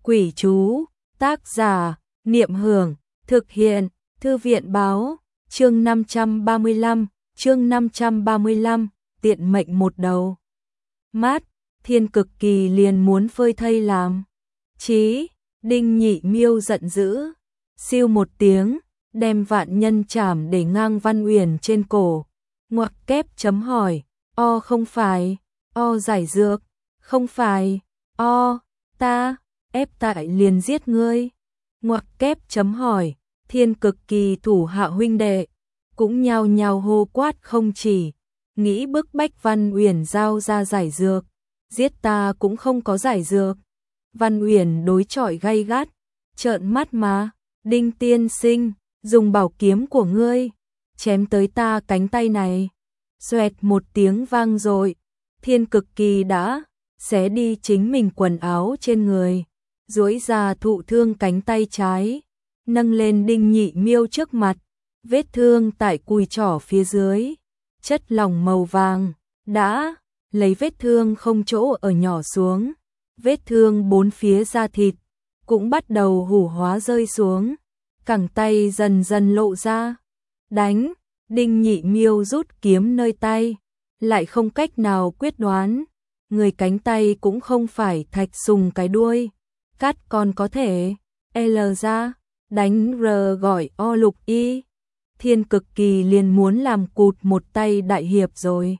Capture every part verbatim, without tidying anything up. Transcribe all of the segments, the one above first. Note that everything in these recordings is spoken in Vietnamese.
Quỷ chú, tác giả, Niệm Hưởng, thực hiện, Thư viện báo, chương năm trăm ba mươi lăm, chương năm trăm ba mươi lăm, tiện mệnh một đầu. Mát, Thiên Cực Kỳ liền muốn phơi thây làm. Chí, Đinh Nhị Miêu giận dữ, siêu một tiếng, đem Vạn Nhân chảm để ngang Văn Uyển trên cổ. Ngoặc kép chấm hỏi, o không phải, o giải dược, không phải, o, ta, ép tại liền giết ngươi. Ngoặc kép chấm hỏi, Thiên Cực Kỳ thủ hạ huynh đệ, cũng nhao nhao hô quát không chỉ, nghĩ bức bách Văn Uyển giao ra giải dược, giết ta cũng không có giải dược. Văn Uyển đối chọi gay gắt, trợn mắt mà, Đinh tiên sinh, dùng bảo kiếm của ngươi, chém tới ta cánh tay này. Xoẹt một tiếng vang dội, Thiên Cực Kỳ đã xé đi chính mình quần áo trên người, duỗi ra thụ thương cánh tay trái, nâng lên Đinh Nhị Miêu trước mặt, vết thương tại cùi trỏ phía dưới, chất lỏng màu vàng, đã lấy vết thương không chỗ ở nhỏ xuống, vết thương bốn phía da thịt cũng bắt đầu hủ hóa rơi xuống, cẳng tay dần dần lộ ra. Đánh, Đinh Nhị Miêu rút kiếm nơi tay, lại không cách nào quyết đoán, người cánh tay cũng không phải thạch sùng cái đuôi, cắt còn có thể L ra, đánh R gọi O lục y. Thiên Cực Kỳ liền muốn làm cụt một tay đại hiệp rồi.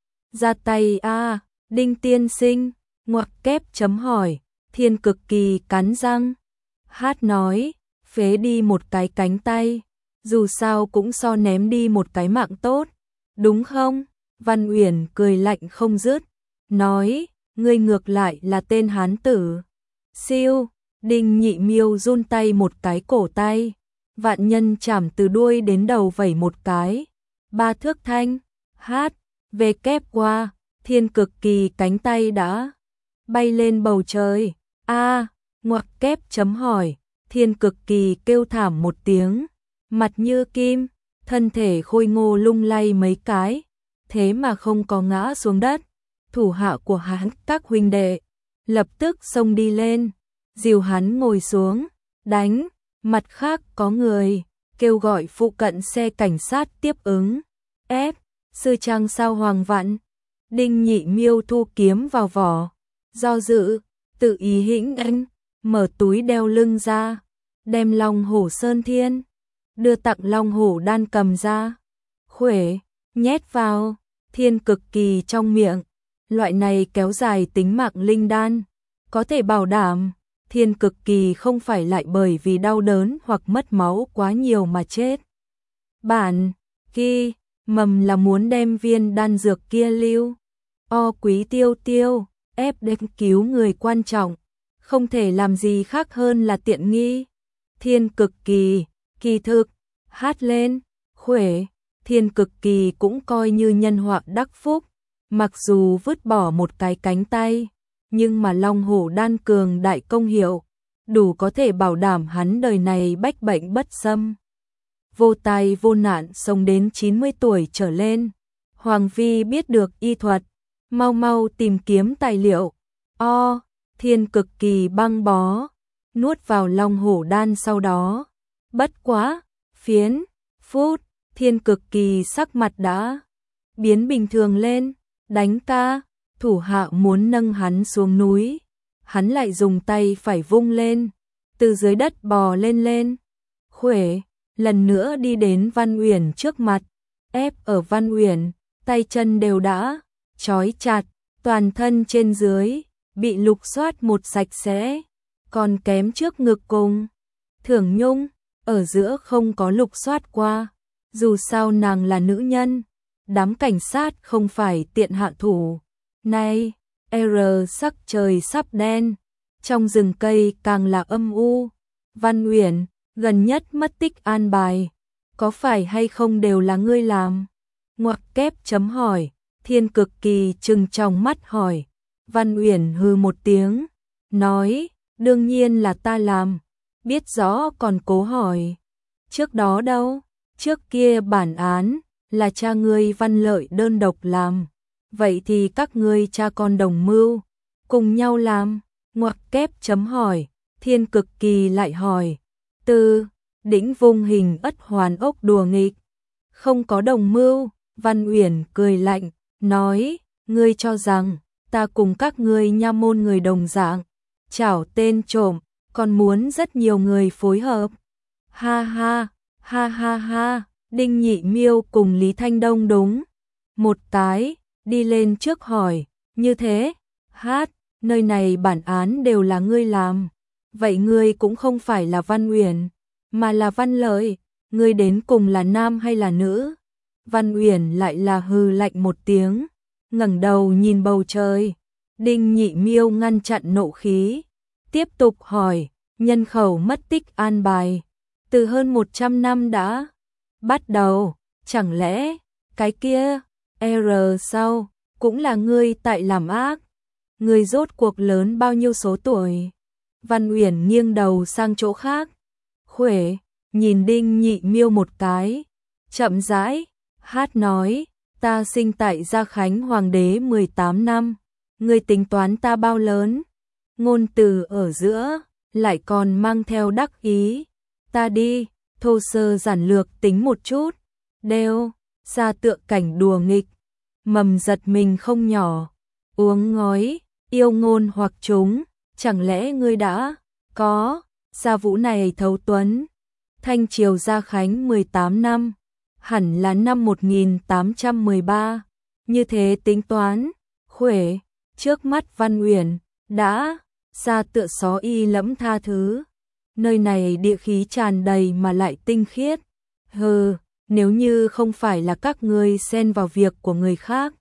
Ra tay a, Đinh tiên sinh, ngoặc kép chấm hỏi, Thiên Cực Kỳ cắn răng, hát nói, phế đi một cái cánh tay, dù sao cũng so ném đi một cái mạng tốt, đúng không? Văn Uyển cười lạnh không dứt, nói, ngươi ngược lại là tên hán tử. Siêu, Đinh Nhị Miêu run tay một cái cổ tay, Vạn Nhân chảm từ đuôi đến đầu vẩy một cái, ba thước thanh, hát, về kép qua, Thiên Cực Kỳ cánh tay đã bay lên bầu trời. A, ngoặc kép chấm hỏi, Thiên Cực Kỳ kêu thảm một tiếng, mặt như kim, thân thể khôi ngô lung lay mấy cái, thế mà không có ngã xuống đất. Thủ hạ của hắn các huynh đệ lập tức xông đi lên, dìu hắn ngồi xuống, đánh. Mặt khác có người kêu gọi phụ cận xe cảnh sát tiếp ứng. Ép, sư trang sao Hoàng Vạn. Đinh Nhị Miêu thu kiếm vào vỏ, do dự, tự ý hĩnh anh, mở túi đeo lưng ra, đem Long Hổ Sơn Thiên, đưa tặng Long Hổ đan cầm ra, khuể, nhét vào Thiên Cực Kỳ trong miệng. Loại này kéo dài tính mạng linh đan, có thể bảo đảm Thiên Cực Kỳ không phải lại bởi vì đau đớn hoặc mất máu quá nhiều mà chết. Bản ghi mầm là muốn đem viên đan dược kia lưu. O Quý Tiêu Tiêu, ép đến cứu người quan trọng, không thể làm gì khác hơn là tiện nghi. Thiên Cực Kỳ, kỳ thực, hát lên, khuể, Thiên Cực Kỳ cũng coi như nhân họa đắc phúc, mặc dù vứt bỏ một cái cánh tay, nhưng mà Long Hổ đan cường đại công hiệu, đủ có thể bảo đảm hắn đời này bách bệnh bất xâm. Vô tai vô nạn sống đến chín mươi tuổi trở lên. Hoàng Vi biết được y thuật, mau mau tìm kiếm tài liệu. O, Thiên Cực Kỳ băng bó, nuốt vào Long Hổ đan sau đó. Bất quá, phiến, phút, Thiên Cực Kỳ sắc mặt đã biến bình thường lên, đánh ca. Thủ hạ muốn nâng hắn xuống núi, hắn lại dùng tay phải vung lên, từ dưới đất bò lên lên. Khuể, lần nữa đi đến Văn Uyển trước mặt, ép ở Văn Uyển, tay chân đều đã trói chặt, toàn thân trên dưới bị lục soát một sạch sẽ, còn kém trước ngực cùng Thưởng Nhung, ở giữa không có lục soát qua, dù sao nàng là nữ nhân, đám cảnh sát không phải tiện hạ thủ. Này, R sắc trời sắp đen, trong rừng cây càng là âm u. Văn Uyển, gần nhất mất tích an bài, có phải hay không đều là ngươi làm? Ngoặc kép chấm hỏi, Thiên Cực Kỳ trừng trong mắt hỏi. Văn Uyển hừ một tiếng, nói, đương nhiên là ta làm, biết rõ còn cố hỏi. Trước đó đâu, trước kia bản án, là cha ngươi Văn Lợi đơn độc làm. Vậy thì các ngươi cha con đồng mưu, cùng nhau làm. Ngoặc kép chấm hỏi, Thiên Cực Kỳ lại hỏi, Tư, Đĩnh vung hình ất hoàn ốc đùa nghịch, không có đồng mưu. Văn Uyển cười lạnh, nói, ngươi cho rằng ta cùng các ngươi nha môn người đồng dạng, chảo tên trộm, còn muốn rất nhiều người phối hợp. Ha ha, ha ha ha, Đinh Nhị Miêu cùng Lý Thanh Đông đúng một cái, đi lên trước hỏi, như thế, hát, nơi này bản án đều là ngươi làm, vậy ngươi cũng không phải là Văn Uyển, mà là Văn Lợi, ngươi đến cùng là nam hay là nữ? Văn Uyển lại là hừ lạnh một tiếng, ngẩng đầu nhìn bầu trời. Đinh Nhị Miêu ngăn chặn nộ khí, tiếp tục hỏi, nhân khẩu mất tích an bài, từ hơn một trăm năm đã bắt đầu, chẳng lẽ cái kia R sau cũng là ngươi tại làm ác? Ngươi rốt cuộc lớn bao nhiêu số tuổi? Văn Uyển nghiêng đầu sang chỗ khác, khuể nhìn Đinh Nhị Miêu một cái, chậm rãi hát nói, ta sinh tại Gia Khánh Hoàng đế mười tám năm, ngươi tính toán ta bao lớn? Ngôn từ ở giữa lại còn mang theo đắc ý, ta đi, thô sơ giản lược tính một chút, đều ra tựa cảnh đùa nghịch, mầm giật mình không nhỏ, uống ngói, yêu ngôn hoặc chúng, chẳng lẽ ngươi đã có Gia Vũ này thấu tuấn? Thanh triều Gia Khánh mười tám năm, hẳn là năm một nghìn tám trăm mười ba, như thế tính toán, khuể, trước mắt Văn Uyển đã ra tựa xó y lẫm tha thứ. Nơi này địa khí tràn đầy mà lại tinh khiết. Hừ, nếu như không phải là các ngươi xen vào việc của người khác,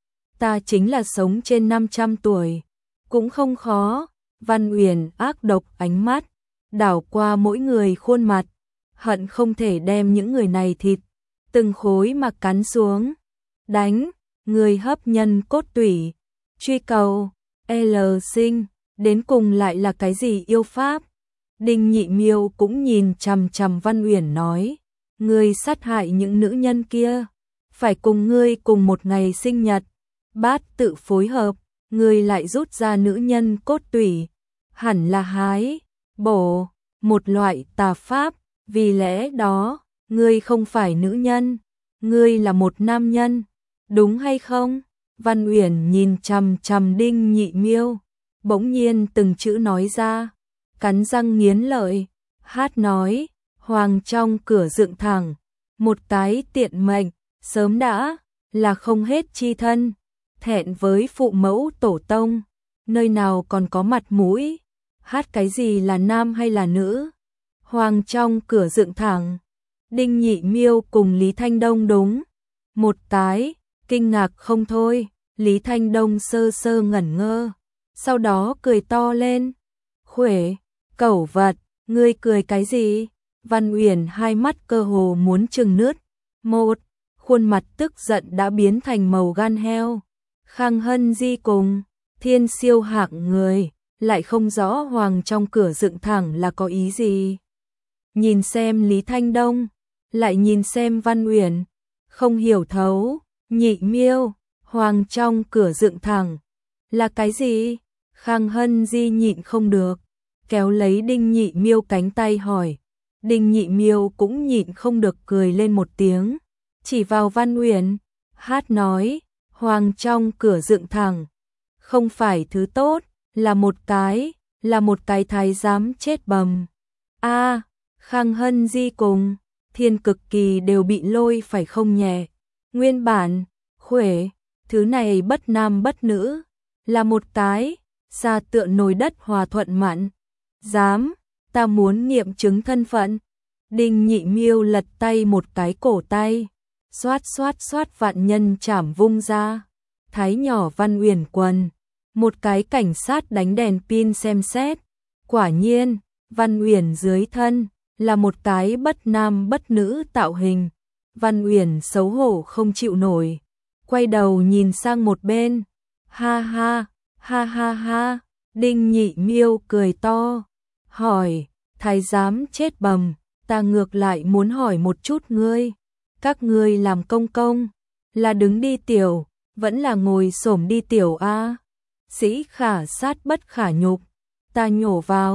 ta chính là sống trên năm trăm tuổi, cũng không khó. Văn Uyển ác độc ánh mắt đảo qua mỗi người khuôn mặt, hận không thể đem những người này thịt từng khối mà cắn xuống. Đánh, người hấp nhân cốt tủy, truy cầu, L sinh, đến cùng lại là cái gì yêu pháp? Đinh Nhị Miêu cũng nhìn chằm chằm Văn Uyển nói, ngươi sát hại những nữ nhân kia, phải cùng ngươi cùng một ngày sinh nhật, bát tự phối hợp, ngươi lại rút ra nữ nhân cốt tủy, hẳn là hái, bổ, một loại tà pháp, vì lẽ đó, ngươi không phải nữ nhân, ngươi là một nam nhân, đúng hay không? Văn Uyển nhìn chằm chằm Đinh Nhị Miêu, bỗng nhiên từng chữ nói ra, cắn răng nghiến lợi, hát nói, hoàng trong cửa dựng thẳng, một cái tiện mệnh, sớm đã là không hết chi thân, thẹn với phụ mẫu tổ tông, nơi nào còn có mặt mũi, hát cái gì là nam hay là nữ? Hoàng trong cửa dựng thẳng, Đinh Nhị Miêu cùng Lý Thanh Đông đúng một cái, kinh ngạc không thôi. Lý Thanh Đông sơ sơ ngẩn ngơ, sau đó cười to lên, khuể, cẩu vật, ngươi cười cái gì? Văn Uyển hai mắt cơ hồ muốn trừng nứt, một, khuôn mặt tức giận đã biến thành màu gan heo. Khang Hân Di cùng Thiên Siêu hạng người, lại không rõ hoàng trong cửa dựng thẳng là có ý gì. Nhìn xem Lý Thanh Đông, lại nhìn xem Văn Uyển, không hiểu thấu. Nhị Miêu, hoàng trong cửa dựng thẳng là cái gì? Khang Hân Di nhịn không được, kéo lấy Đinh Nhị Miêu cánh tay hỏi. Đinh Nhị Miêu cũng nhịn không được cười lên một tiếng, chỉ vào Văn Uyển, hát nói, hoàng trong cửa dựng thẳng, không phải thứ tốt, là một cái, là một cái thái giám chết bầm. A, à, Khang Hân Di cùng Thiên Cực Kỳ đều bị lôi phải không nhẹ. Nguyên bản, khuể, thứ này bất nam bất nữ, là một cái, xa tựa nồi đất hòa thuận mặn. Dám, ta muốn nghiệm chứng thân phận. Đinh Nhị Miêu lật tay một cái cổ tay, xoát xoát xoát vạn nhân chảm vung ra. Thái nhỏ Văn Uyển quần, một cái cảnh sát đánh đèn pin xem xét. Quả nhiên, Văn Uyển dưới thân, là một cái bất nam bất nữ tạo hình. Văn Uyển xấu hổ không chịu nổi, quay đầu nhìn sang một bên. Ha ha, ha ha ha, Đinh Nhị Miêu cười to, hỏi, thái giám chết bầm, ta ngược lại muốn hỏi một chút ngươi, các ngươi làm công công, là đứng đi tiểu, vẫn là ngồi xổm đi tiểu a? Sĩ khả sát bất khả nhục, ta nhổ vào,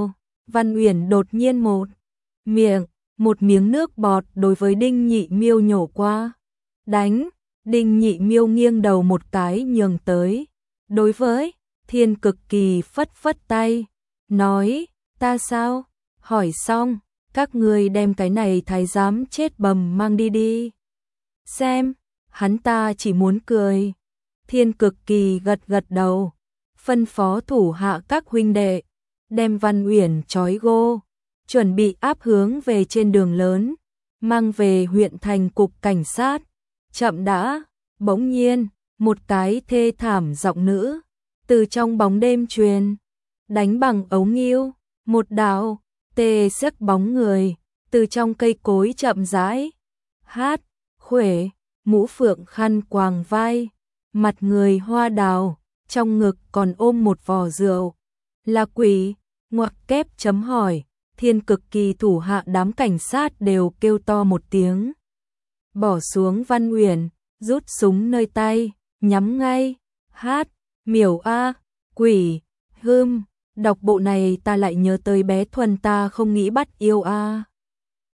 Văn Uyển đột nhiên một miệng, một miếng nước bọt đối với Đinh Nhị Miêu nhổ qua. Đánh, Đinh Nhị Miêu nghiêng đầu một cái nhường tới. Đối với Thiên Cực Kỳ phất phất tay, nói, ta sao? Hỏi xong, các ngươi đem cái này thái giám chết bầm mang đi đi. Xem, hắn ta chỉ muốn cười. Thiên Cực Kỳ gật gật đầu, phân phó thủ hạ các huynh đệ, đem Văn Uyển trói gô, chuẩn bị áp hướng về trên đường lớn, mang về huyện thành cục cảnh sát. Chậm đã, bỗng nhiên, một cái thê thảm giọng nữ, từ trong bóng đêm truyền, đánh bằng ấu nghiêu, một đạo, tê sức bóng người, từ trong cây cối chậm rãi, hát, khuể, mũ phượng khăn quàng vai, mặt người hoa đào, trong ngực còn ôm một vò rượu. Là quỷ, ngoặc kép chấm hỏi, Thiên Cực Kỳ thủ hạ đám cảnh sát đều kêu to một tiếng. Bỏ xuống Văn Uyển, rút súng nơi tay, nhắm ngay, hát, miểu a, quỷ, hưm, đọc bộ này ta lại nhớ tới bé Thuần ta không nghĩ bắt yêu a.